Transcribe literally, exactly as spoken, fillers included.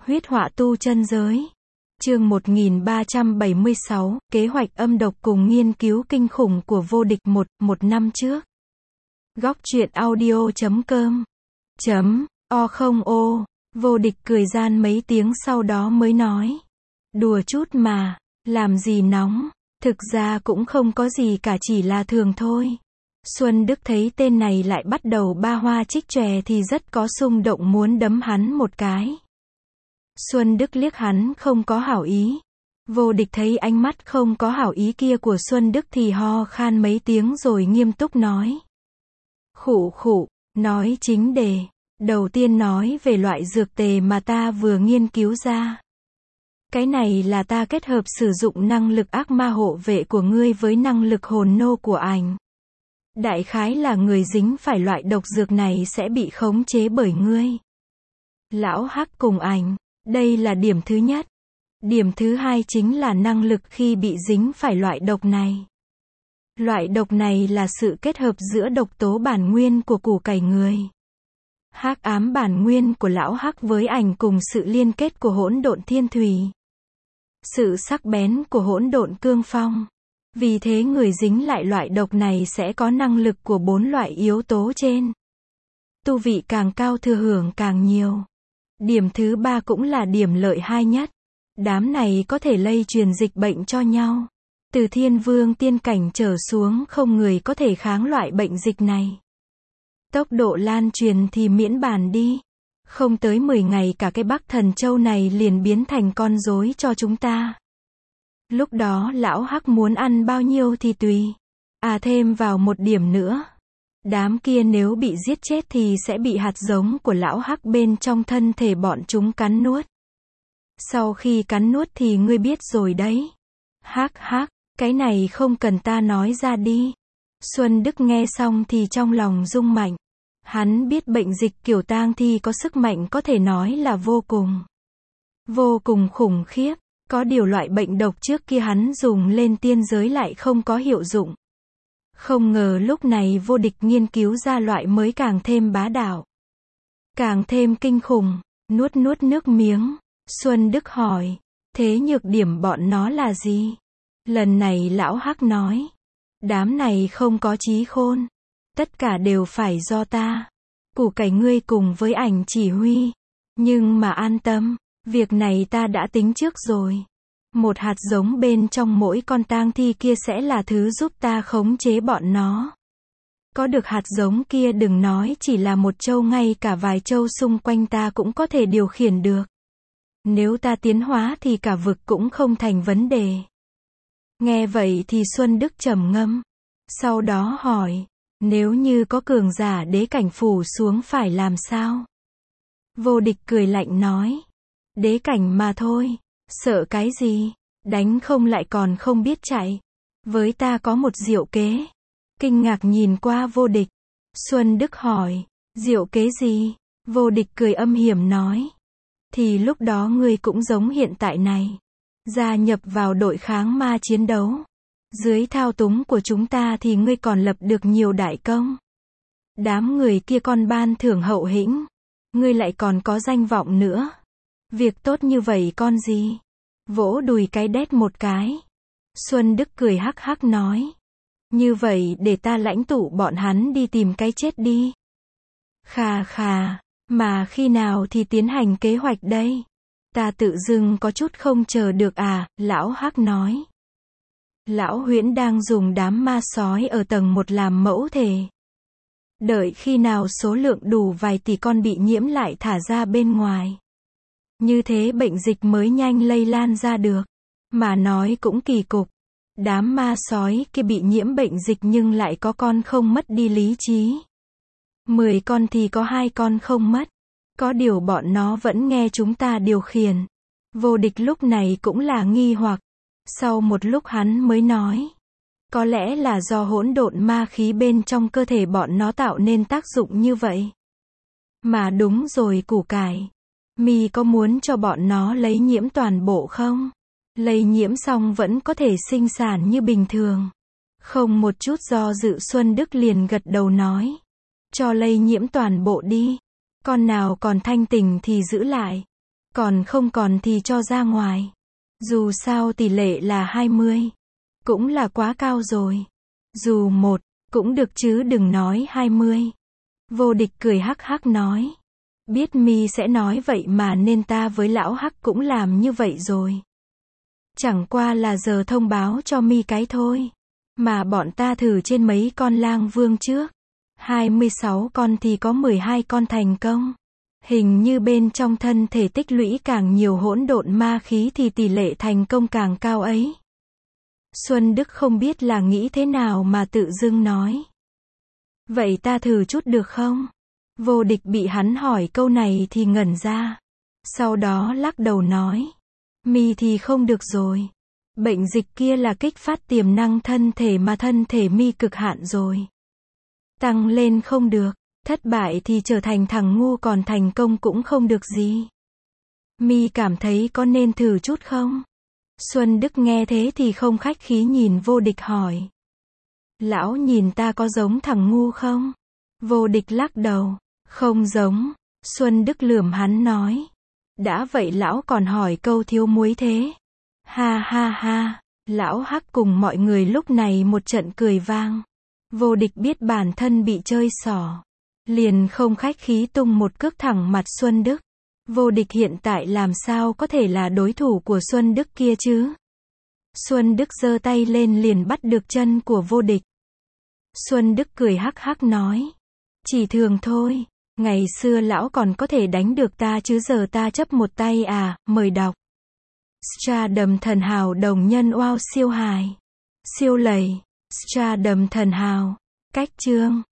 Huyết họa tu chân giới. Chương một nghìn ba trăm bảy mươi sáu, kế hoạch âm độc cùng nghiên cứu kinh khủng của vô địch một, một năm trước. Góc truyện audio chấm com chấm o không ô, vô địch cười gian mấy tiếng sau đó mới nói. Đùa chút mà, làm gì nóng, thực ra cũng không có gì cả, chỉ là thường thôi. Xuân Đức thấy tên này lại bắt đầu ba hoa trích chòe thì rất có xung động muốn đấm hắn một cái. Xuân Đức liếc hắn không có hảo ý. Vô địch thấy ánh mắt không có hảo ý kia của Xuân Đức thì ho khan mấy tiếng rồi nghiêm túc nói. Khụ khụ, nói chính đề. Đầu tiên nói về loại dược tề mà ta vừa nghiên cứu ra. Cái này là ta kết hợp sử dụng năng lực ác ma hộ vệ của ngươi với năng lực hồn nô của ảnh. Đại khái là người dính phải loại độc dược này sẽ bị khống chế bởi ngươi. Lão Hắc cùng ảnh. Đây là điểm thứ nhất. Điểm thứ hai chính là năng lực khi bị dính phải loại độc này. Loại độc này là sự kết hợp giữa độc tố bản nguyên của củ cải người. Hắc ám bản nguyên của lão Hắc với ảnh cùng sự liên kết của hỗn độn thiên thủy. Sự sắc bén của hỗn độn cương phong. Vì thế người dính lại loại độc này sẽ có năng lực của bốn loại yếu tố trên. Tu vị càng cao thừa hưởng càng nhiều. Điểm thứ ba cũng là điểm lợi hai nhất. Đám này có thể lây truyền dịch bệnh cho nhau. Từ thiên vương tiên cảnh trở xuống không người có thể kháng loại bệnh dịch này. Tốc độ lan truyền thì miễn bàn đi. Không tới mười ngày cả cái Bắc Thần Châu này liền biến thành con rối cho chúng ta. Lúc đó lão Hắc muốn ăn bao nhiêu thì tùy. À thêm vào một điểm nữa. Đám kia nếu bị giết chết thì sẽ bị hạt giống của lão Hắc bên trong thân thể bọn chúng cắn nuốt. Sau khi cắn nuốt thì ngươi biết rồi đấy. Hắc hắc, cái này không cần ta nói ra đi. Xuân Đức nghe xong thì trong lòng rung mạnh. Hắn biết bệnh dịch kiểu tang thi có sức mạnh có thể nói là vô cùng. Vô cùng khủng khiếp. Có điều loại bệnh độc trước kia hắn dùng lên tiên giới lại không có hiệu dụng. Không ngờ lúc này vô địch nghiên cứu ra loại mới càng thêm bá đạo. Càng thêm kinh khủng. Nuốt nuốt nước miếng. Xuân Đức hỏi. Thế nhược điểm bọn nó là gì? Lần này lão Hắc nói. Đám này không có trí khôn. Tất cả đều phải do ta. Củ cải ngươi cùng với ảnh chỉ huy. Nhưng mà an tâm. Việc này ta đã tính trước rồi. Một hạt giống bên trong mỗi con tang thi kia sẽ là thứ giúp ta khống chế bọn nó. Có được hạt giống kia đừng nói chỉ là một châu, ngay cả vài châu xung quanh ta cũng có thể điều khiển được. Nếu ta tiến hóa thì cả vực cũng không thành vấn đề. Nghe vậy thì Xuân Đức trầm ngâm. Sau đó hỏi, nếu như có cường giả đế cảnh phủ xuống phải làm sao? Vô địch cười lạnh nói. Đế cảnh mà thôi. Sợ cái gì? Đánh không lại còn không biết chạy. Với ta có một diệu kế. Kinh ngạc nhìn qua vô địch. Xuân Đức hỏi. Diệu kế gì? Vô địch cười âm hiểm nói. Thì lúc đó ngươi cũng giống hiện tại này. Gia nhập vào đội kháng ma chiến đấu. Dưới thao túng của chúng ta thì ngươi còn lập được nhiều đại công. Đám người kia còn ban thưởng hậu hĩnh. Ngươi lại còn có danh vọng nữa. Việc tốt như vậy con gì? Vỗ đùi cái đét một cái. Xuân Đức cười hắc hắc nói. Như vậy để ta lãnh tụ bọn hắn đi tìm cái chết đi. Khà khà, mà khi nào thì tiến hành kế hoạch đây? Ta tự dưng có chút không chờ được à, lão Hắc nói. Lão Huyễn đang dùng đám ma sói ở tầng một làm mẫu thể. Đợi khi nào số lượng đủ vài tỷ con bị nhiễm lại thả ra bên ngoài. Như thế bệnh dịch mới nhanh lây lan ra được. Mà nói cũng kỳ cục. Đám ma sói kia bị nhiễm bệnh dịch nhưng lại có con không mất đi lý trí. Mười con thì có hai con không mất. Có điều bọn nó vẫn nghe chúng ta điều khiển. Vô địch lúc này cũng là nghi hoặc. Sau một lúc hắn mới nói. Có lẽ là do hỗn độn ma khí bên trong cơ thể bọn nó tạo nên tác dụng như vậy. Mà đúng rồi củ cải. Mi có muốn cho bọn nó lấy nhiễm toàn bộ không? Lây nhiễm xong vẫn có thể sinh sản như bình thường. Không một chút do dự Xuân Đức liền gật đầu nói. Cho lây nhiễm toàn bộ đi. Con nào còn thanh tình thì giữ lại. Còn không còn thì cho ra ngoài. Dù sao tỷ lệ là hai mươi. Cũng là quá cao rồi. Dù một, cũng được chứ đừng nói hai mươi. Vô Địch cười hắc hắc nói. Biết mi sẽ nói vậy mà nên ta với lão Hắc cũng làm như vậy rồi. Chẳng qua là giờ thông báo cho mi cái thôi. Mà bọn ta thử trên mấy con lang vương trước. hai mươi sáu con thì có mười hai con thành công. Hình như bên trong thân thể tích lũy càng nhiều hỗn độn ma khí thì tỷ lệ thành công càng cao ấy. Xuân Đức không biết là nghĩ thế nào mà tự dưng nói. Vậy ta thử chút được không? Vô Địch bị hắn hỏi câu này thì ngẩn ra. Sau đó lắc đầu nói. Mi thì không được rồi. Bệnh dịch kia là kích phát tiềm năng thân thể mà thân thể mi cực hạn rồi. Tăng lên không được. Thất bại thì trở thành thằng ngu, còn thành công cũng không được gì. Mi cảm thấy có nên thử chút không? Xuân Đức nghe thế thì không khách khí nhìn Vô Địch hỏi. Lão nhìn ta có giống thằng ngu không? Vô Địch lắc đầu. Không giống. Xuân Đức lườm hắn nói. Đã vậy lão còn hỏi câu thiếu muối thế. Ha ha ha. Lão Hắc cùng mọi người lúc này một trận cười vang. Vô Địch biết bản thân bị chơi xỏ. Liền không khách khí tung một cước thẳng mặt Xuân Đức. Vô Địch hiện tại làm sao có thể là đối thủ của Xuân Đức kia chứ? Xuân Đức giơ tay lên liền bắt được chân của Vô Địch. Xuân Đức cười hắc hắc nói. Chỉ thường thôi. Ngày xưa lão còn có thể đánh được ta chứ giờ ta chấp một tay à, mời đọc. Stardom thần hào đồng nhân wow siêu hài. Siêu lầy. Stardom thần hào. Cách chương.